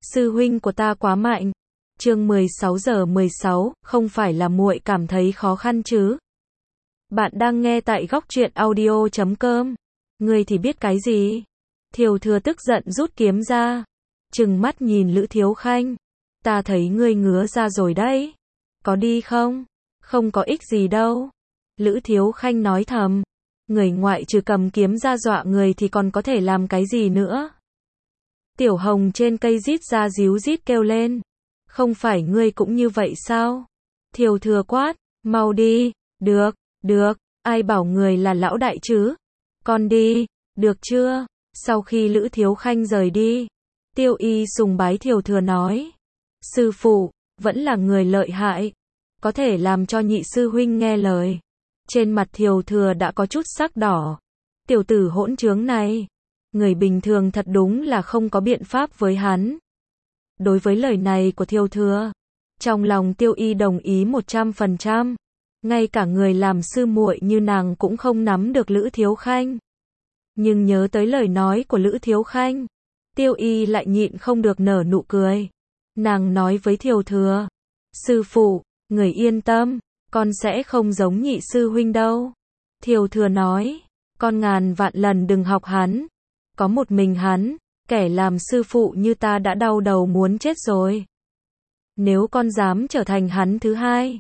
sư huynh của ta quá mạnh. Chương 16:16, không phải là muội cảm thấy khó khăn chứ? Bạn đang nghe tại góc truyện audio.com. Ngươi thì biết cái gì? Thiều Thừa tức giận rút kiếm ra, trừng mắt nhìn Lữ Thiếu Khanh. Ta thấy ngươi ngứa ra rồi đấy. Có đi không? Không có ích gì đâu. Lữ Thiếu Khanh nói thầm. Người ngoại trừ cầm kiếm ra dọa người thì còn có thể làm cái gì nữa? Tiểu Hồng trên cây rít ra díu rít kêu lên. Không phải ngươi cũng như vậy sao? Thiều Thừa quát, mau đi. Được, ai bảo người là lão đại chứ? Con đi, được chưa? Sau khi Lữ Thiếu Khanh rời đi, Tiêu Y sùng bái Thiều Thừa nói. Sư phụ, vẫn là người lợi hại. Có thể làm cho nhị sư huynh nghe lời. Trên mặt Thiều Thừa đã có chút sắc đỏ. Tiểu tử hỗn trướng này. Người bình thường thật đúng là không có biện pháp với hắn. Đối với lời này của Thiều Thừa, trong lòng Tiêu Y đồng ý 100%. Ngay cả người làm sư muội như nàng cũng không nắm được Lữ Thiếu Khanh. Nhưng nhớ tới lời nói của Lữ Thiếu Khanh, Tiêu Y lại nhịn không được nở nụ cười. Nàng nói với Thiều Thừa, sư phụ, người yên tâm, con sẽ không giống nhị sư huynh đâu. Thiều Thừa nói, con ngàn vạn lần đừng học hắn. Có một mình hắn, kẻ làm sư phụ như ta đã đau đầu muốn chết rồi. Nếu con dám trở thành hắn thứ hai,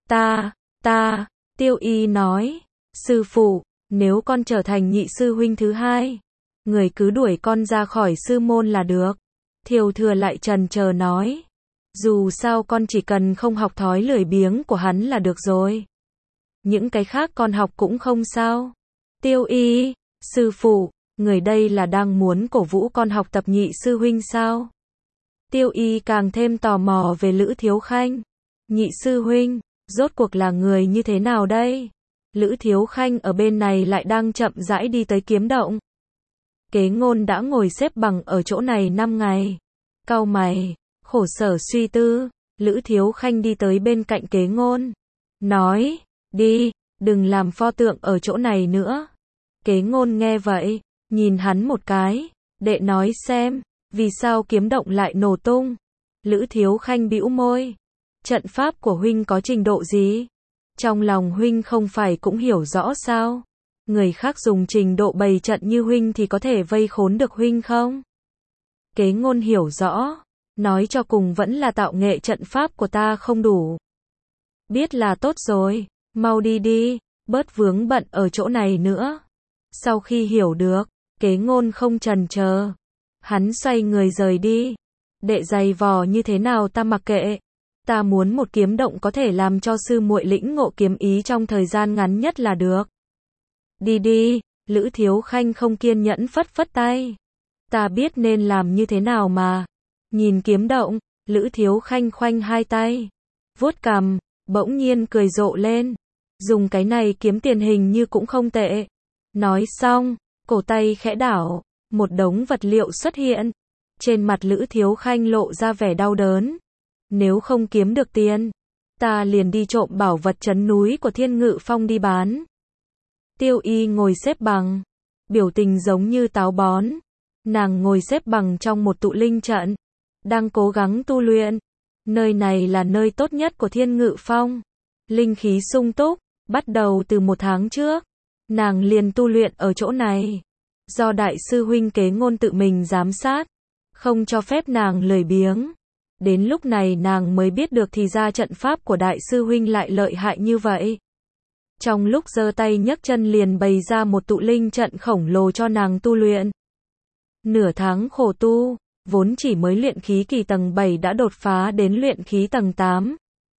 Tiêu Y nói, sư phụ, nếu con trở thành nhị sư huynh thứ hai, người cứ đuổi con ra khỏi sư môn là được. Thiều Thừa lại chần chờ nói, dù sao con chỉ cần không học thói lười biếng của hắn là được rồi. Những cái khác con học cũng không sao. Tiêu Y, sư phụ, người đây là đang muốn cổ vũ con học tập nhị sư huynh sao? Tiêu Y càng thêm tò mò về Lữ Thiếu Khanh. Nhị sư huynh, rốt cuộc là người như thế nào đây? Lữ Thiếu Khanh ở bên này lại đang chậm rãi đi tới kiếm động. Kế Ngôn đã ngồi xếp bằng ở chỗ này 5 ngày. Cau mày, khổ sở suy tư. Lữ Thiếu Khanh đi tới bên cạnh Kế Ngôn, nói, đi, đừng làm pho tượng ở chỗ này nữa. Kế Ngôn nghe vậy, nhìn hắn một cái, đệ nói xem, vì sao kiếm động lại nổ tung? Lữ Thiếu Khanh bĩu môi, trận pháp của huynh có trình độ gì? Trong lòng huynh không phải cũng hiểu rõ sao? Người khác dùng trình độ bày trận như huynh thì có thể vây khốn được huynh không? Kế Ngôn hiểu rõ, nói cho cùng vẫn là tạo nghệ trận pháp của ta không đủ. Biết là tốt rồi, mau đi đi, bớt vướng bận ở chỗ này nữa. Sau khi hiểu được, Kế Ngôn không chần chờ, hắn xoay người rời đi. Đệ giày vò như thế nào ta mặc kệ. Ta muốn một kiếm động có thể làm cho sư muội lĩnh ngộ kiếm ý trong thời gian ngắn nhất là được. Đi đi, Lữ Thiếu Khanh không kiên nhẫn phất phất tay. Ta biết nên làm như thế nào mà. Nhìn kiếm động, Lữ Thiếu Khanh khoanh hai tay, vuốt cằm, bỗng nhiên cười rộ lên. Dùng cái này kiếm tiền hình như cũng không tệ. Nói xong, cổ tay khẽ đảo, một đống vật liệu xuất hiện. Trên mặt Lữ Thiếu Khanh lộ ra vẻ đau đớn. Nếu không kiếm được tiền, ta liền đi trộm bảo vật trấn núi của Thiên Ngự Phong đi bán. Tiêu Y ngồi xếp bằng, biểu tình giống như táo bón. Nàng ngồi xếp bằng trong một tụ linh trận, đang cố gắng tu luyện. Nơi này là nơi tốt nhất của Thiên Ngự Phong. Linh khí sung túc, bắt đầu từ 1 tháng trước. Nàng liền tu luyện ở chỗ này. Do đại sư huynh Kế Ngôn tự mình giám sát, không cho phép nàng lười biếng. Đến lúc này nàng mới biết được thì ra trận pháp của đại sư huynh lại lợi hại như vậy. Trong lúc giơ tay nhấc chân liền bày ra một tụ linh trận khổng lồ cho nàng tu luyện. Nửa tháng khổ tu, vốn chỉ mới luyện khí kỳ tầng 7 đã đột phá đến luyện khí tầng 8.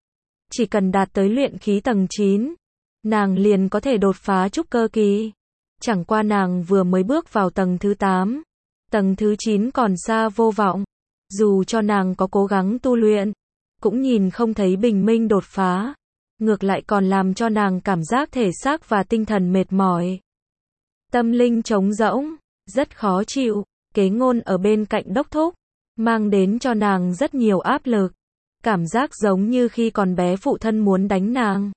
Chỉ cần đạt tới luyện khí tầng 9, nàng liền có thể đột phá trúc cơ kỳ. Chẳng qua nàng vừa mới bước vào tầng thứ 8, tầng thứ 9 còn xa vô vọng. Dù cho nàng có cố gắng tu luyện, cũng nhìn không thấy bình minh đột phá. Ngược lại còn làm cho nàng cảm giác thể xác và tinh thần mệt mỏi. Tâm linh trống rỗng, rất khó chịu. Kế Ngôn ở bên cạnh đốc thúc, mang đến cho nàng rất nhiều áp lực. Cảm giác giống như khi còn bé phụ thân muốn đánh nàng,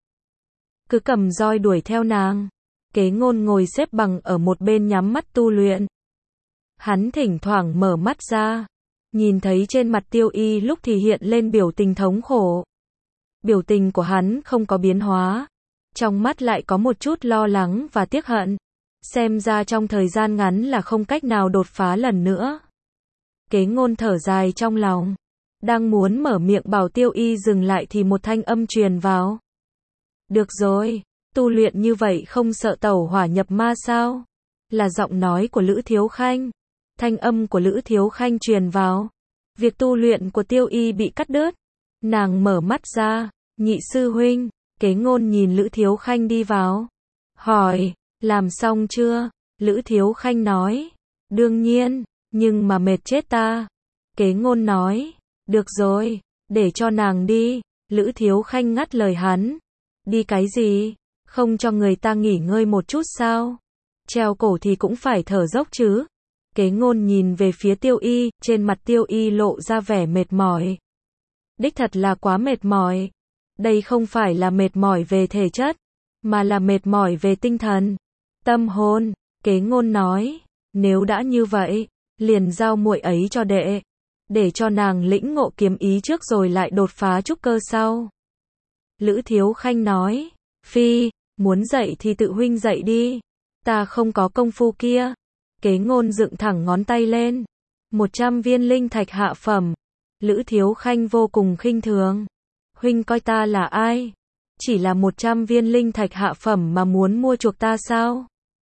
cứ cầm roi đuổi theo nàng. Kế Ngôn ngồi xếp bằng ở một bên nhắm mắt tu luyện. Hắn thỉnh thoảng mở mắt ra, nhìn thấy trên mặt Tiêu Y lúc thì hiện lên biểu tình thống khổ. Biểu tình của hắn không có biến hóa, trong mắt lại có một chút lo lắng và tiếc hận. Xem ra trong thời gian ngắn là không cách nào đột phá lần nữa. Kế Ngôn thở dài trong lòng, đang muốn mở miệng bảo Tiêu Y dừng lại thì một thanh âm truyền vào. Được rồi, tu luyện như vậy không sợ tẩu hỏa nhập ma sao? Là giọng nói của Lữ Thiếu Khanh. Thanh âm của Lữ Thiếu Khanh truyền vào. Việc tu luyện của Tiêu Y bị cắt đứt. Nàng mở mắt ra, nhị sư huynh. Kế Ngôn nhìn Lữ Thiếu Khanh đi vào, hỏi, làm xong chưa? Lữ Thiếu Khanh nói, đương nhiên, nhưng mà mệt chết ta. Kế Ngôn nói, được rồi, để cho nàng đi. Lữ Thiếu Khanh ngắt lời hắn, đi cái gì? Không cho người ta nghỉ ngơi một chút sao? Treo cổ thì cũng phải thở dốc chứ. Kế Ngôn nhìn về phía Tiêu Y, trên mặt Tiêu Y lộ ra vẻ mệt mỏi. Đích thật là quá mệt mỏi. Đây không phải là mệt mỏi về thể chất, mà là mệt mỏi về tinh thần, tâm hồn. Kế Ngôn nói, nếu đã như vậy, liền giao muội ấy cho đệ, để cho nàng lĩnh ngộ kiếm ý trước rồi lại đột phá trúc cơ sau. Lữ Thiếu Khanh nói, phi, muốn dạy thì tự huynh dạy đi, ta không có công phu kia. Kế Ngôn dựng thẳng ngón tay lên, 100 viên linh thạch hạ phẩm. Lữ Thiếu Khanh vô cùng khinh thường. Huynh coi ta là ai? Chỉ là 100 viên linh thạch hạ phẩm mà muốn mua chuộc ta sao?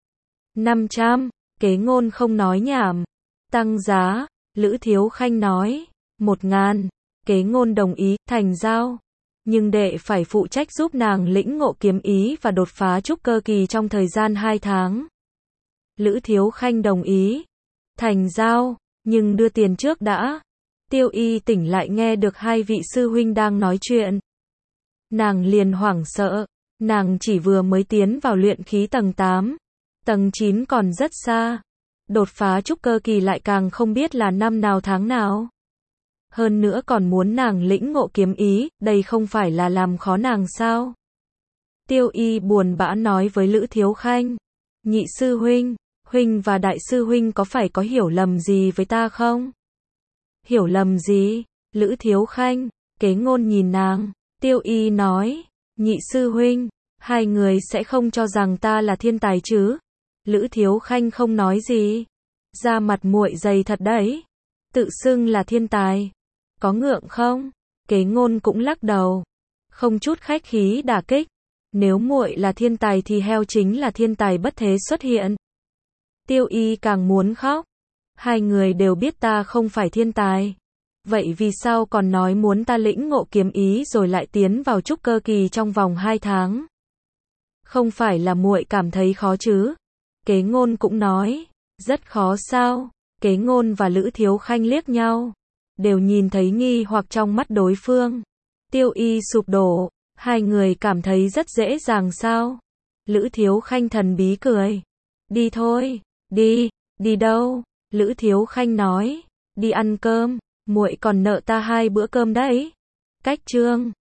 500, Kế Ngôn không nói nhảm. Tăng giá, Lữ Thiếu Khanh nói, 1000, Kế Ngôn đồng ý, thành giao. Nhưng đệ phải phụ trách giúp nàng lĩnh ngộ kiếm ý và đột phá trúc cơ kỳ trong thời gian 2 tháng. Lữ Thiếu Khanh đồng ý. Thành giao, nhưng đưa tiền trước đã. Tiêu Y tỉnh lại nghe được hai vị sư huynh đang nói chuyện. Nàng liền hoảng sợ, nàng chỉ vừa mới tiến vào luyện khí tầng 8, tầng 9 còn rất xa. Đột phá trúc cơ kỳ lại càng không biết là năm nào tháng nào. Hơn nữa còn muốn nàng lĩnh ngộ kiếm ý, đây không phải là làm khó nàng sao? Tiêu Y buồn bã nói với Lữ Thiếu Khanh, nhị sư huynh, huynh và đại sư huynh có phải có hiểu lầm gì với ta không? Hiểu lầm gì? Lữ Thiếu Khanh, Kế Ngôn nhìn nàng. Tiêu Y nói, nhị sư huynh, hai người sẽ không cho rằng ta là thiên tài chứ? Lữ Thiếu Khanh không nói gì. Da mặt muội dày thật đấy. Tự xưng là thiên tài. Có ngượng không? Kế Ngôn cũng lắc đầu. Không chút khách khí đả kích. Nếu muội là thiên tài thì heo chính là thiên tài bất thế xuất hiện. Tiêu Y càng muốn khóc. Hai người đều biết ta không phải thiên tài. Vậy vì sao còn nói muốn ta lĩnh ngộ kiếm ý rồi lại tiến vào trúc cơ kỳ trong vòng 2 tháng? Không phải là muội cảm thấy khó chứ? Kế Ngôn cũng nói, rất khó sao? Kế Ngôn và Lữ Thiếu Khanh liếc nhau, đều nhìn thấy nghi hoặc trong mắt đối phương. Tiêu Y sụp đổ, hai người cảm thấy rất dễ dàng sao? Lữ Thiếu Khanh thần bí cười. Đi thôi, đi, đi đâu? Lữ Thiếu Khanh nói, đi ăn cơm, muội còn nợ ta 2 bữa cơm đấy. Cách chương